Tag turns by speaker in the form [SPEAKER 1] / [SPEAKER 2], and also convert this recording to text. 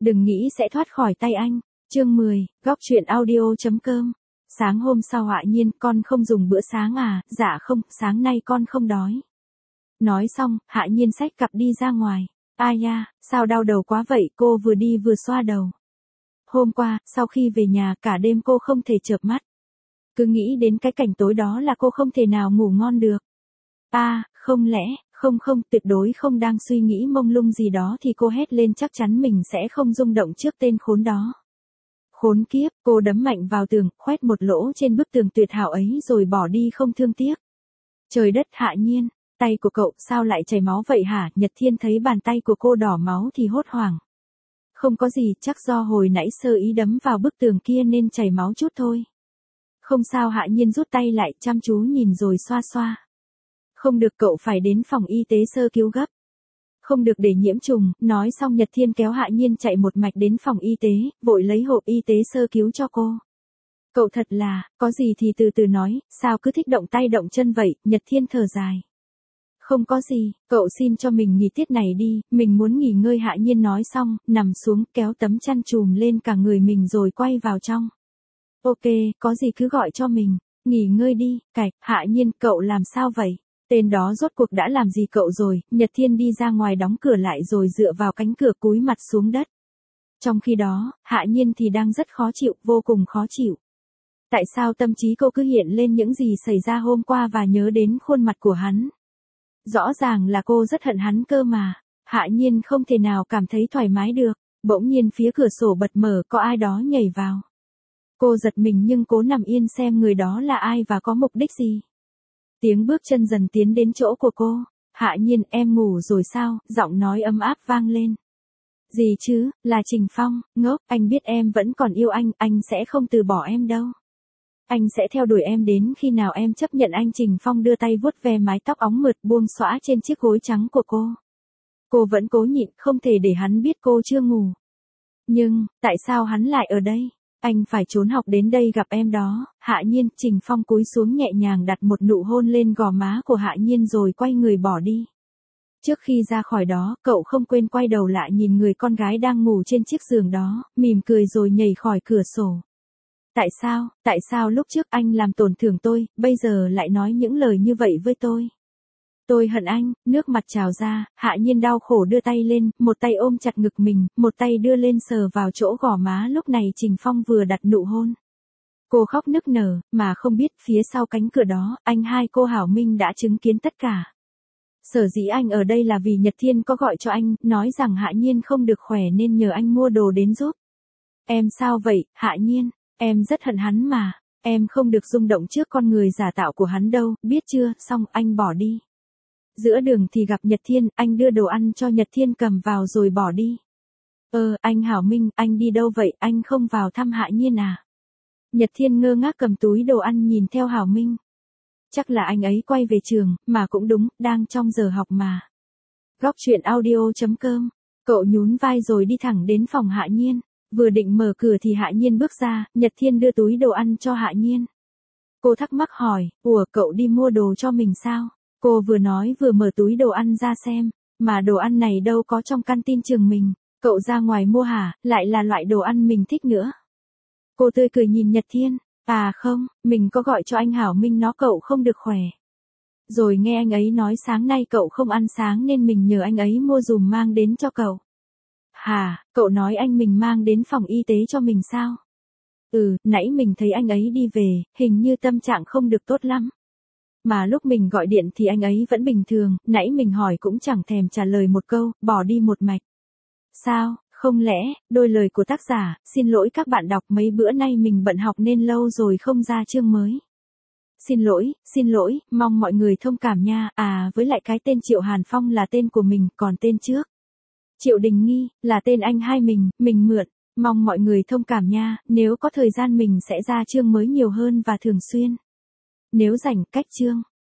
[SPEAKER 1] Đừng nghĩ sẽ thoát khỏi tay anh. Chương 10, góc truyện audio.com. Sáng hôm sau Hạ Nhiên, con không dùng bữa sáng à? Dạ không, sáng nay con không đói. Nói xong, Hạ Nhiên xách cặp đi ra ngoài. Ai da, sao đau đầu quá vậy? Cô vừa đi vừa xoa đầu. Hôm qua, sau khi về nhà cả đêm cô không thể chợp mắt. Cứ nghĩ đến cái cảnh tối đó là cô không thể nào ngủ ngon được. Không lẽ, không, tuyệt đối không đang suy nghĩ mông lung gì đó thì cô hét lên, chắc chắn mình sẽ không rung động trước tên khốn đó. Khốn kiếp, cô đấm mạnh vào tường, khoét một lỗ trên bức tường tuyệt hảo ấy rồi bỏ đi không thương tiếc. Trời đất, Hạ Nhiên, tay của cậu sao lại chảy máu vậy hả? Nhật Thiên thấy bàn tay của cô đỏ máu thì hốt hoảng. Không có gì, chắc do hồi nãy sơ ý đấm vào bức tường kia nên chảy máu chút thôi. Không sao. Hạ Nhiên rút tay lại, chăm chú nhìn rồi xoa xoa. Không được, cậu phải đến phòng y tế sơ cứu gấp. Không được để nhiễm trùng. Nói xong Nhật Thiên kéo Hạ Nhiên chạy một mạch đến phòng y tế, vội lấy hộp y tế sơ cứu cho cô. Cậu thật là, có gì thì từ từ nói, sao cứ thích động tay động chân vậy? Nhật Thiên thở dài. Không có gì, cậu xin cho mình nghỉ tiết này đi, mình muốn nghỉ ngơi. Hạ Nhiên nói xong, nằm xuống kéo tấm chăn trùm lên cả người mình rồi quay vào trong. Ok, có gì cứ gọi cho mình, nghỉ ngơi đi. Cạch, Hạ Nhiên, cậu làm sao vậy? Tên đó rốt cuộc đã làm gì cậu rồi? Nhật Thiên đi ra ngoài đóng cửa lại rồi dựa vào cánh cửa cúi mặt xuống đất. Trong khi đó, Hạ Nhiên thì đang rất khó chịu, vô cùng khó chịu. Tại sao tâm trí cô cứ hiện lên những gì xảy ra hôm qua và nhớ đến khuôn mặt của hắn? Rõ ràng là cô rất hận hắn cơ mà. Hạ Nhiên không thể nào cảm thấy thoải mái được. Bỗng nhiên phía cửa sổ bật mở, có ai đó nhảy vào. Cô giật mình nhưng cố nằm yên xem người đó là ai và có mục đích gì. Tiếng bước chân dần tiến đến chỗ của cô. Hạ Nhiên, em ngủ rồi sao? Giọng nói ấm áp vang lên. Gì chứ, là Trình Phong. Ngốc, anh biết em vẫn còn yêu anh sẽ không từ bỏ em đâu. Anh sẽ theo đuổi em đến khi nào em chấp nhận anh. Trình Phong đưa tay vuốt ve mái tóc óng mượt buông xõa trên chiếc gối trắng của cô. Cô vẫn cố nhịn, không thể để hắn biết cô chưa ngủ. Nhưng, tại sao hắn lại ở đây? Anh phải trốn học đến đây gặp em đó. Hạ Nhiên, Trình Phong cúi xuống nhẹ nhàng đặt một nụ hôn lên gò má của Hạ Nhiên rồi quay người bỏ đi. Trước khi ra khỏi đó, cậu không quên quay đầu lại nhìn người con gái đang ngủ trên chiếc giường đó, mỉm cười rồi nhảy khỏi cửa sổ. Tại sao lúc trước anh làm tổn thương tôi, bây giờ lại nói những lời như vậy với tôi? Tôi hận anh. Nước mặt trào ra, Hạ Nhiên đau khổ đưa tay lên, một tay ôm chặt ngực mình, một tay đưa lên sờ vào chỗ gò má lúc này Trình Phong vừa đặt nụ hôn. Cô khóc nức nở, mà không biết phía sau cánh cửa đó, anh hai cô Hảo Minh đã chứng kiến tất cả. Sở dĩ anh ở đây là vì Nhật Thiên có gọi cho anh, nói rằng Hạ Nhiên không được khỏe nên nhờ anh mua đồ đến giúp. Em sao vậy, Hạ Nhiên? Em rất hận hắn mà. Em không được rung động trước con người giả tạo của hắn đâu, biết chưa? Xong, anh bỏ đi. Giữa đường thì gặp Nhật Thiên, anh đưa đồ ăn cho Nhật Thiên cầm vào rồi bỏ đi. Anh Hảo Minh, anh đi đâu vậy? Anh không vào thăm Hạ Nhiên à? Nhật Thiên ngơ ngác cầm túi đồ ăn nhìn theo Hảo Minh. Chắc là anh ấy quay về trường, mà cũng đúng, đang trong giờ học mà. Góc truyện audio.com. Cậu nhún vai rồi đi thẳng đến phòng Hạ Nhiên. Vừa định mở cửa thì Hạ Nhiên bước ra, Nhật Thiên đưa túi đồ ăn cho Hạ Nhiên. Cô thắc mắc hỏi, cậu đi mua đồ cho mình sao? Cô vừa nói vừa mở túi đồ ăn ra xem, mà đồ ăn này đâu có trong canteen trường mình, cậu ra ngoài mua hả, lại là loại đồ ăn mình thích nữa. Cô tươi cười nhìn Nhật Thiên, không, mình có gọi cho anh Hảo Minh nó cậu không được khỏe. Rồi nghe anh ấy nói sáng nay cậu không ăn sáng nên mình nhờ anh ấy mua dùm mang đến cho cậu. Hả, cậu nói anh mình mang đến phòng y tế cho mình sao? Nãy mình thấy anh ấy đi về, hình như tâm trạng không được tốt lắm. Mà lúc mình gọi điện thì anh ấy vẫn bình thường, nãy mình hỏi cũng chẳng thèm trả lời một câu, bỏ đi một mạch. Sao, không lẽ, đôi lời của tác giả, xin lỗi các bạn đọc mấy bữa nay mình bận học nên lâu rồi không ra chương mới. Xin lỗi, mong mọi người thông cảm nha. Với lại cái tên Triệu Hàn Phong là tên của mình, còn tên trước Triệu Đình Nghi là tên anh hai mình mượn. Mong mọi người thông cảm nha, nếu có thời gian mình sẽ ra chương mới nhiều hơn và thường xuyên. Nếu rảnh cách chương